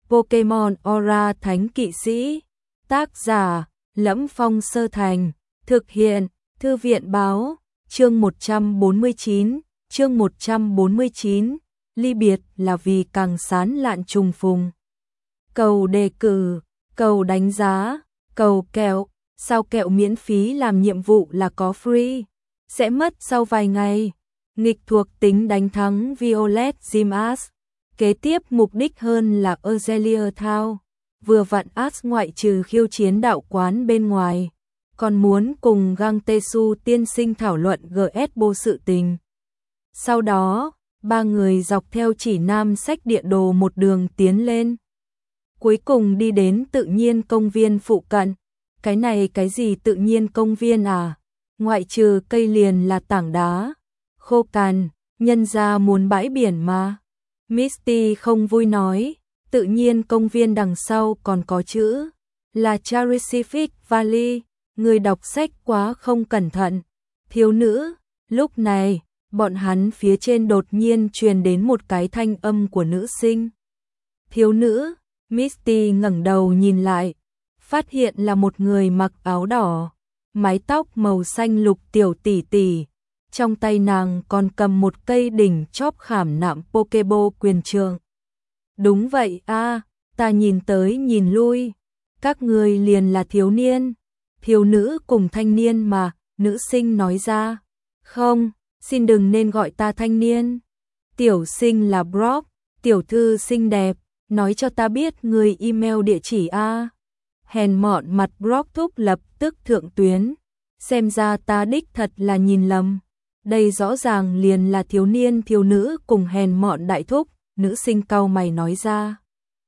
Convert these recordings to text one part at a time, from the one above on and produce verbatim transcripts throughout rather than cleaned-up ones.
Pokemon Aura Thánh Kỵ Sĩ. Tác giả: Lẫm Phong Sơ Thành. Thực hiện: Thư viện Báo. Chương một trăm bốn mươi chín. Chương một trăm bốn mươi chín. Ly biệt là vì càng sán lạn trùng phùng. Cầu đề cử, cầu đánh giá, cầu kẹo. Sao kẹo miễn phí làm nhiệm vụ là có free? Sẽ mất sau vài ngày. Nghịch thuộc tính đánh thắng Violet Gym-Ash. Kế tiếp mục đích hơn là Azalea Town. Vừa vặn Ash ngoại trừ khiêu chiến đạo quán bên ngoài, còn muốn cùng Gang Tae-su tiên sinh thảo luận giê ét bê ô sự tình. Sau đó, ba người dọc theo chỉ nam sách địa đồ một đường tiến lên. Cuối cùng đi đến tự nhiên công viên phụ cận. Cái này cái gì tự nhiên công viên à? Ngoại trừ cây liền là tảng đá khô cằn, nhân ra muốn bãi biển mà. Misty không vui nói, tự nhiên công viên đằng sau còn có chữ là Pacific Valley, người đọc sách quá không cẩn thận. Thiếu nữ, lúc này, bọn hắn phía trên đột nhiên truyền đến một cái thanh âm của nữ sinh. Thiếu nữ, Misty ngẩng đầu nhìn lại, phát hiện là một người mặc áo đỏ, mái tóc màu xanh lục tiểu tỷ tỷ. Trong tay nàng còn cầm một cây đỉnh chóp khảm nạm Pokeball quyền trượng. Đúng vậy a, à, ta nhìn tới nhìn lui, các người liền là thiếu niên, thiếu nữ cùng thanh niên mà, nữ sinh nói ra. Không, xin đừng nên gọi ta thanh niên. Tiểu sinh là Brock, tiểu thư xinh đẹp, nói cho ta biết người email địa chỉ a. À. Hèn mọn mặt Brock thúc lập tức thượng tuyến, xem ra ta đích thật là nhìn lầm. Đây rõ ràng liền là thiếu niên thiếu nữ cùng hèn mọn đại thúc, nữ sinh cau mày nói ra.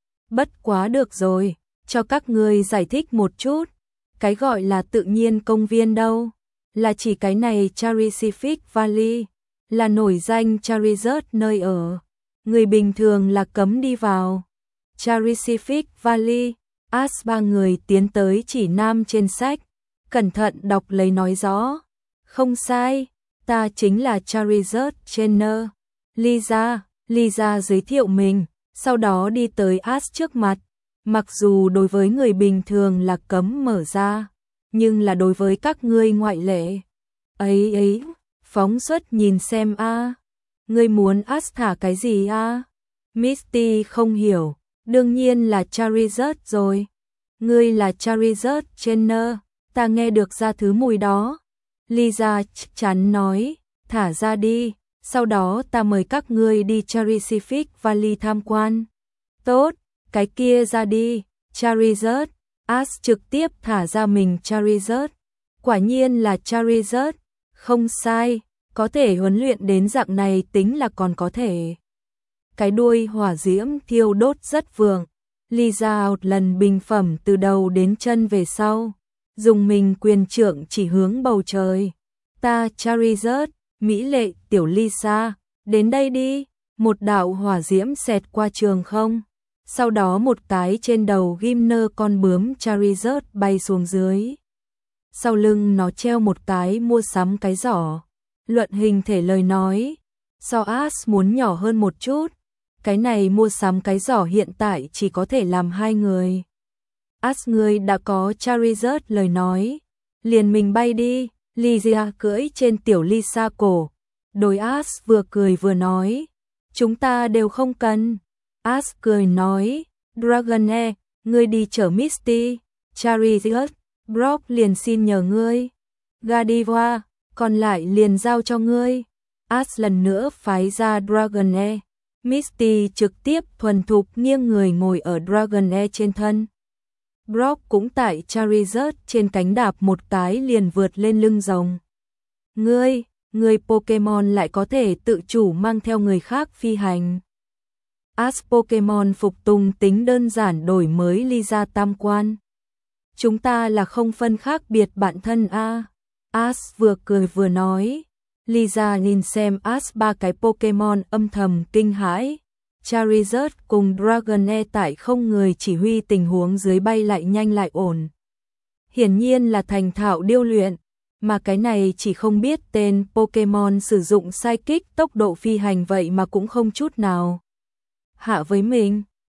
Bất quá được rồi, cho các ngươi giải thích một chút, cái gọi là tự nhiên công viên đâu, là chỉ cái này Pacific Valley, là nổi danh Charizard nơi ở, người bình thường là cấm đi vào. Pacific Valley, Ash ba người tiến tới chỉ nam trên sách, cẩn thận đọc lấy nói rõ. Không sai. Ta chính là Charizard Trainer. Lisa, Lisa giới thiệu mình, sau đó đi tới Ash trước mặt. Mặc dù đối với người bình thường là cấm mở ra, nhưng là đối với các ngươi ngoại lệ. Ấy ấy, phóng xuất nhìn xem a, à. Ngươi muốn Ash thả cái gì a? À? Misty không hiểu, đương nhiên là Charizard rồi. Ngươi là Charizard Trainer, ta nghe được ra thứ mùi đó. Lisa chắc chắn nói, thả ra đi, sau đó ta mời các ngươi đi Pacific Valley tham quan. Tốt, cái kia ra đi, Charizard. Ash trực tiếp thả ra mình Charizard. Quả nhiên là Charizard, không sai, có thể huấn luyện đến dạng này tính là còn có thể. Cái đuôi hỏa diễm thiêu đốt rất vượng. Lisa một lần bình phẩm từ đầu đến chân về sau. Dùng mình quyền trượng chỉ hướng bầu trời. Ta Charizard, mỹ lệ tiểu Lisa, đến đây đi. Một đạo hỏa diễm xẹt qua trường không. Sau đó một cái trên đầu Gimner con bướm Charizard bay xuống dưới. Sau lưng nó treo một cái mua sắm cái giỏ. Luận hình thể lời nói, so Ash muốn nhỏ hơn một chút. Cái này mua sắm cái giỏ hiện tại chỉ có thể làm hai người. Ash ngươi đã có Charizard lời nói, liền mình bay đi. Lisa cưỡi trên tiểu Lisa cổ. Đối Ash vừa cười vừa nói, chúng ta đều không cần. Ash cười nói, Dragonair, ngươi đi chở Misty. Charizard, Brock liền xin nhờ ngươi. Gardevoir, còn lại liền giao cho ngươi. Ash lần nữa phái ra Dragonair. Misty trực tiếp thuần thục nghiêng người ngồi ở Dragonair trên thân. Brock cũng tại Charizard trên cánh đạp một cái liền vượt lên lưng rồng. Ngươi, người Pokemon lại có thể tự chủ mang theo người khác phi hành. Ash Pokemon phục tùng tính đơn giản đổi mới Lisa tam quan. Chúng ta là không phân khác biệt bạn thân a. Ash vừa cười vừa nói. Lisa nhìn xem Ash ba cái Pokemon âm thầm kinh hãi. Charizard cùng Dragonair tại không người chỉ huy tình huống dưới bay lại nhanh lại ổn. Hiển nhiên là thành thạo điêu luyện, mà cái này chỉ không biết tên Pokemon sử dụng Psychic tốc độ phi hành vậy mà cũng không chút nào hạ với mình.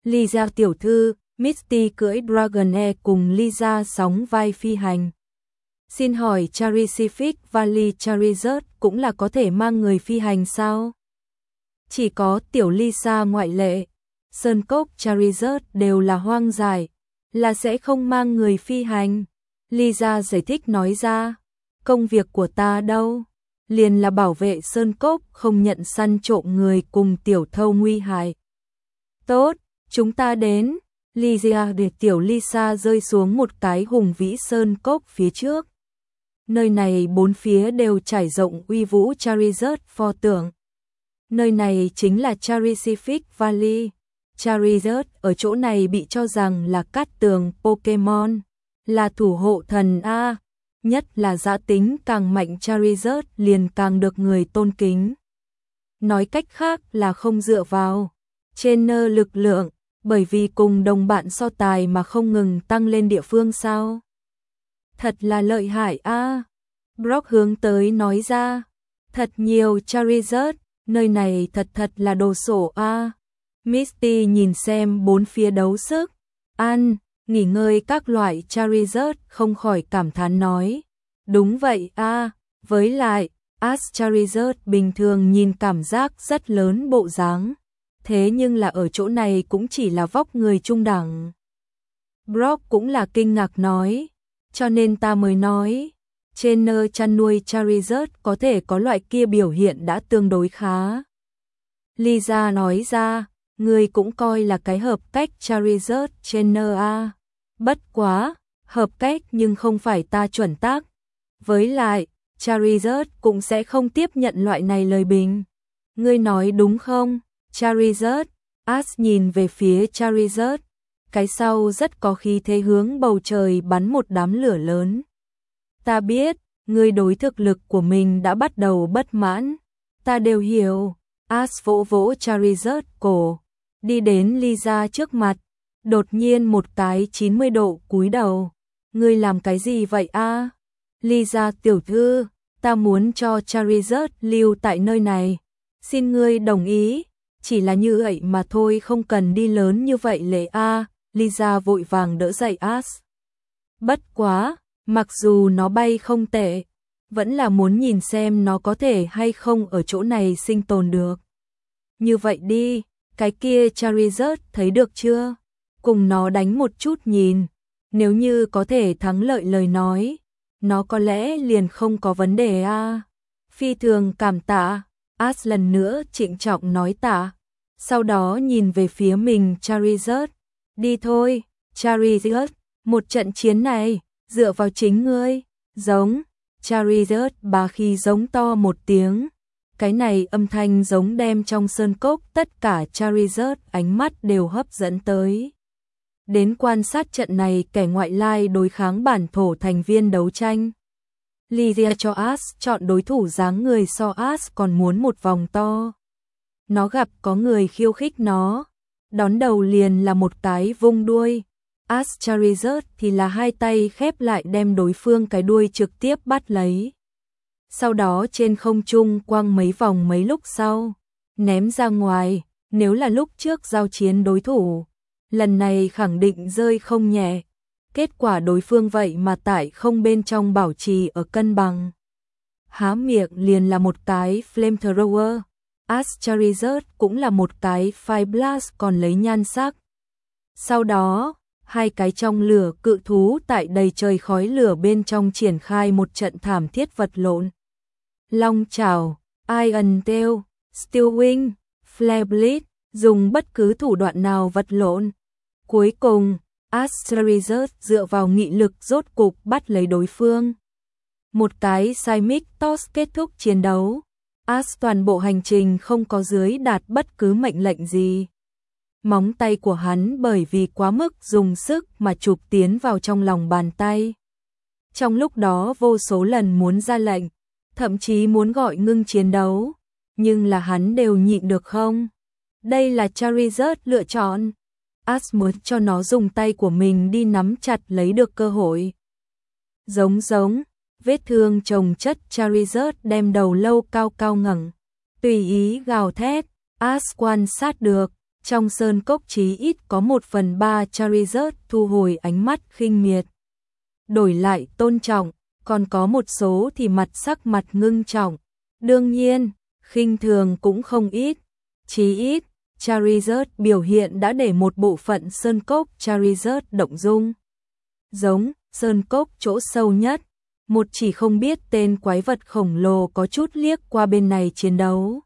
Lysa tiểu thư, Misty cưỡi Dragonair cùng Lysa sóng vai phi hành. Xin hỏi Charisific Valley Charizard cũng là có thể mang người phi hành sao? Chỉ có tiểu Lysa ngoại lệ. Sơn cốc Charizard đều là hoang dại, là sẽ không mang người phi hành. Lysa giải thích nói ra, công việc của ta đâu? Liền là bảo vệ sơn cốc, không nhận săn trộm người cùng tiểu thâu nguy hại. Tốt, chúng ta đến. Lysia để tiểu Lysa rơi xuống một cái hùng vĩ sơn cốc phía trước. Nơi này bốn phía đều trải rộng uy vũ Charizard pho tượng. Nơi này chính là Charisific Valley. Charizard ở chỗ này bị cho rằng là cát tường Pokemon, là thủ hộ thần A. Nhất là dã tính càng mạnh Charizard liền càng được người tôn kính. Nói cách khác là không dựa vào trainer lực lượng, bởi vì cùng đồng bạn so tài mà không ngừng tăng lên địa phương sao. Thật là lợi hại a. Brock hướng tới nói ra, thật nhiều Charizard, nơi này thật thật là đồ sổ a. Misty nhìn xem bốn phía đấu sức, ăn, nghỉ ngơi các loại Charizard không khỏi cảm thán nói. Đúng vậy a, với lại, Ash Charizard bình thường nhìn cảm giác rất lớn bộ dáng, thế nhưng là ở chỗ này cũng chỉ là vóc người trung đẳng. Brock cũng là kinh ngạc nói, cho nên ta mới nói, trainer chăn nuôi Charizard có thể có loại kia biểu hiện đã tương đối khá. Lysa nói ra, người cũng coi là cái hợp cách Charizard trainer a. Bất quá, hợp cách nhưng không phải ta chuẩn tác. Với lại, Charizard cũng sẽ không tiếp nhận loại này lời bình. Ngươi nói đúng không, Charizard? Ash nhìn về phía Charizard, cái sau rất có khí thế hướng bầu trời bắn một đám lửa lớn. Ta biết, ngươi đối thực lực của mình đã bắt đầu bất mãn. Ta đều hiểu. Ash vỗ vỗ Charizard cổ, đi đến Lysa trước mặt, đột nhiên một cái chín mươi độ cúi đầu. Ngươi làm cái gì vậy a? Lysa tiểu thư, ta muốn cho Charizard lưu tại nơi này. Xin ngươi đồng ý, chỉ là như vậy mà thôi, không cần đi lớn như vậy lệ a. Lysa vội vàng đỡ dậy Ash. Bất quá, mặc dù nó bay không tệ, vẫn là muốn nhìn xem nó có thể hay không ở chỗ này sinh tồn được. Như vậy đi, cái kia Charizard thấy được chưa? Cùng nó đánh một chút nhìn, nếu như có thể thắng lợi lời nói, nó có lẽ liền không có vấn đề a. Phi thường cảm tạ, Ash lần nữa trịnh trọng nói tạ, sau đó nhìn về phía mình Charizard, đi thôi, Charizard, một trận chiến này, dựa vào chính ngươi, giống, Charizard bá khí giống to một tiếng, cái này âm thanh giống đem trong sơn cốc tất cả Charizard ánh mắt đều hấp dẫn tới. Đến quan sát trận này kẻ ngoại lai đối kháng bản thổ thành viên đấu tranh. Lysia cho Ash chọn đối thủ dáng người so Ash còn muốn một vòng to. Nó gặp có người khiêu khích nó, đón đầu liền là một cái vung đuôi. Ash Charizard thì là hai tay khép lại đem đối phương cái đuôi trực tiếp bắt lấy. Sau đó trên không trung quăng mấy vòng mấy lúc sau, ném ra ngoài, nếu là lúc trước giao chiến đối thủ, lần này khẳng định rơi không nhẹ. Kết quả đối phương vậy mà tại không bên trong bảo trì ở cân bằng. Há miệng liền là một cái flamethrower. Ash Charizard cũng là một cái Fire Blast còn lấy nhan sắc. Sau đó, hai cái trong lửa cự thú tại đầy trời khói lửa bên trong triển khai một trận thảm thiết vật lộn. Long chảo, Iron Tail, Steel Wing, Flare Blade, dùng bất cứ thủ đoạn nào vật lộn. Cuối cùng, Ash Charizard dựa vào nghị lực rốt cục bắt lấy đối phương. Một cái Seismic Toss kết thúc chiến đấu. Ash toàn bộ hành trình không có dưới đạt bất cứ mệnh lệnh gì. Móng tay của hắn bởi vì quá mức dùng sức mà chụp tiến vào trong lòng bàn tay. Trong lúc đó vô số lần muốn ra lệnh, thậm chí muốn gọi ngưng chiến đấu, nhưng là hắn đều nhịn được không? Đây là Charizard lựa chọn. Ash muốn cho nó dùng tay của mình đi nắm chặt lấy được cơ hội. Giống giống, vết thương chồng chất Charizard đem đầu lâu cao cao ngẩng, tùy ý gào thét. Ash quan sát được, Trong sơn cốc chí ít có một phần ba Charizard thu hồi ánh mắt khinh miệt. Đổi lại tôn trọng, còn có một số thì mặt sắc mặt ngưng trọng. Đương nhiên, khinh thường cũng không ít. Chí ít, Charizard biểu hiện đã để một bộ phận sơn cốc Charizard động dung. Giống, sơn cốc chỗ sâu nhất, một chỉ không biết tên quái vật khổng lồ có chút liếc qua bên này chiến đấu.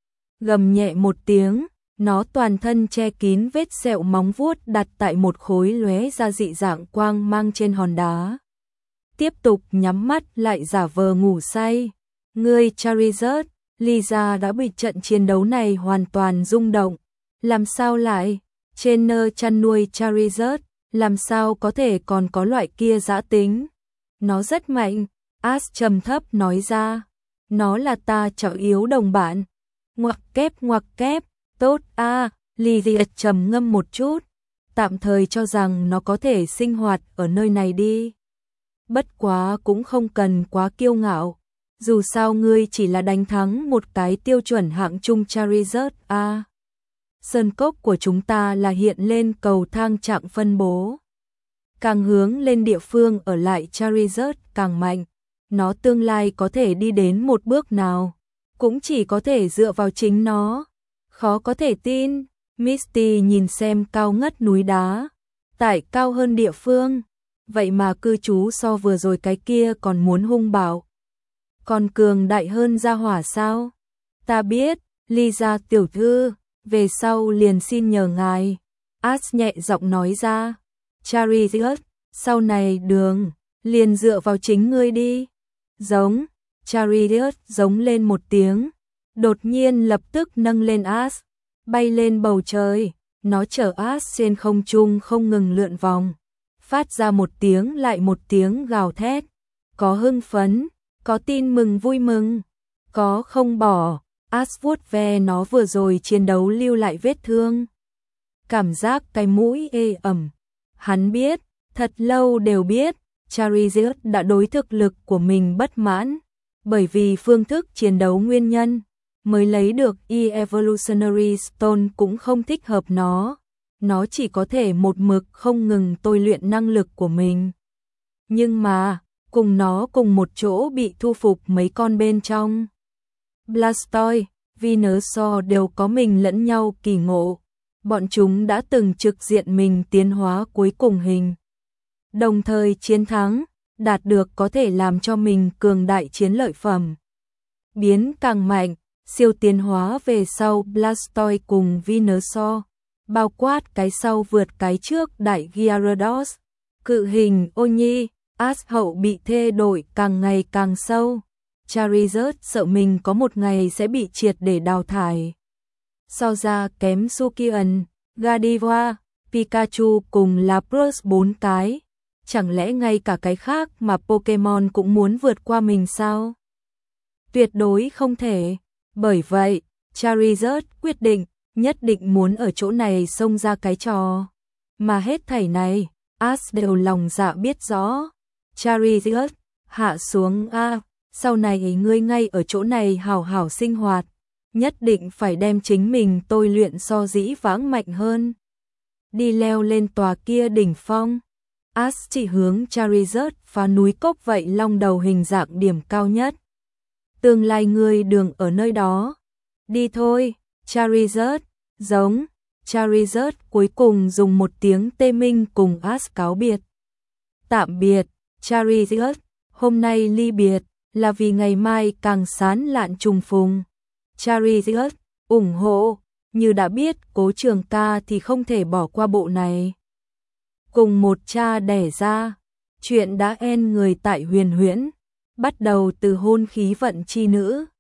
Gầm nhẹ một tiếng, nó toàn thân che kín vết sẹo móng vuốt đặt tại một khối lóe ra dị dạng quang mang trên hòn đá. Tiếp tục nhắm mắt lại giả vờ ngủ say. Ngươi Charizard, Lisa đã bị trận chiến đấu này hoàn toàn rung động. Làm sao lại? Trên nơi chăn nuôi Charizard, làm sao có thể còn có loại kia dã tính? Nó rất mạnh, Ash trầm thấp nói ra. Nó là ta trọng yếu đồng bạn. Ngoặc kép ngoặc kép, tốt a. À, Lydia trầm ngâm một chút, tạm thời cho rằng nó có thể sinh hoạt ở nơi này đi. Bất quá cũng không cần quá kiêu ngạo. Dù sao ngươi chỉ là đánh thắng một cái tiêu chuẩn hạng trung Charizard a. À, sơn cốc của chúng ta là hiện lên cầu thang trạng phân bố. Càng hướng lên địa phương ở lại Charizard càng mạnh. Nó tương lai có thể đi đến một bước nào, cũng chỉ có thể dựa vào chính nó. Khó có thể tin, Misty nhìn xem cao ngất núi đá, tại cao hơn địa phương, vậy mà cư trú so vừa rồi cái kia còn muốn hung bạo. Còn cường đại hơn gia hỏa sao? Ta biết, Lisa tiểu thư, về sau liền xin nhờ ngài. Ash nhẹ giọng nói ra. Charizard, sau này đường, liền dựa vào chính ngươi đi. Giống, Charizard giống lên một tiếng, đột nhiên lập tức nâng lên Ash, bay lên bầu trời, nó chở Ash trên không trung không ngừng lượn vòng, phát ra một tiếng lại một tiếng gào thét, có hưng phấn, có tin mừng vui mừng, có không bỏ. Ash vuốt ve nó vừa rồi chiến đấu lưu lại vết thương, cảm giác cái mũi ê ẩm. Hắn biết, thật lâu đều biết, Charizard đã đối thực lực của mình bất mãn, bởi vì phương thức chiến đấu nguyên nhân, mới lấy được E-Evolutionary Stone cũng không thích hợp nó. Nó chỉ có thể một mực không ngừng tôi luyện năng lực của mình. Nhưng mà, cùng nó cùng một chỗ bị thu phục mấy con bên trong. Blastoise, Venusaur đều có mình lẫn nhau kỳ ngộ. Bọn chúng đã từng trực diện mình tiến hóa cuối cùng hình. Đồng thời chiến thắng, đạt được có thể làm cho mình cường đại chiến lợi phẩm. Biến càng mạnh, siêu tiến hóa về sau Blastoise cùng Venusaur, bao quát cái sau vượt cái trước đại Gyarados, cự hình ô nhi, Ash hậu bị thê đổi càng ngày càng sâu. Charizard sợ mình có một ngày sẽ bị triệt để đào thải. So ra kém Sukian, Gardevoir, Pikachu cùng Lapras bốn cái. Chẳng lẽ ngay cả cái khác mà Pokemon cũng muốn vượt qua mình sao? Tuyệt đối không thể. Bởi vậy, Charizard quyết định, nhất định muốn ở chỗ này xông ra cái trò. Mà hết thảy này, Ash đều lòng dạ biết rõ. Charizard, hạ xuống a, sau này ngươi ngay ở chỗ này hảo hảo sinh hoạt, nhất định phải đem chính mình tôi luyện so dĩ vãng mạnh hơn. Đi leo lên tòa kia đỉnh phong. Ash chỉ hướng Charizard phá núi cốc vậy long đầu hình dạng điểm cao nhất. Tương lai ngươi đường ở nơi đó. Đi thôi, Charizard, giống. Charizard cuối cùng dùng một tiếng tê minh cùng Ash cáo biệt. Tạm biệt, Charizard, hôm nay ly biệt là vì ngày mai càng sán lạn trùng phùng. Charizard, ủng hộ, như đã biết Cố Trường Ca thì không thể bỏ qua bộ này. Cùng một cha đẻ ra, chuyện đã end người tại Huyền Huyễn, bắt đầu từ hôn khí vận chi nữ.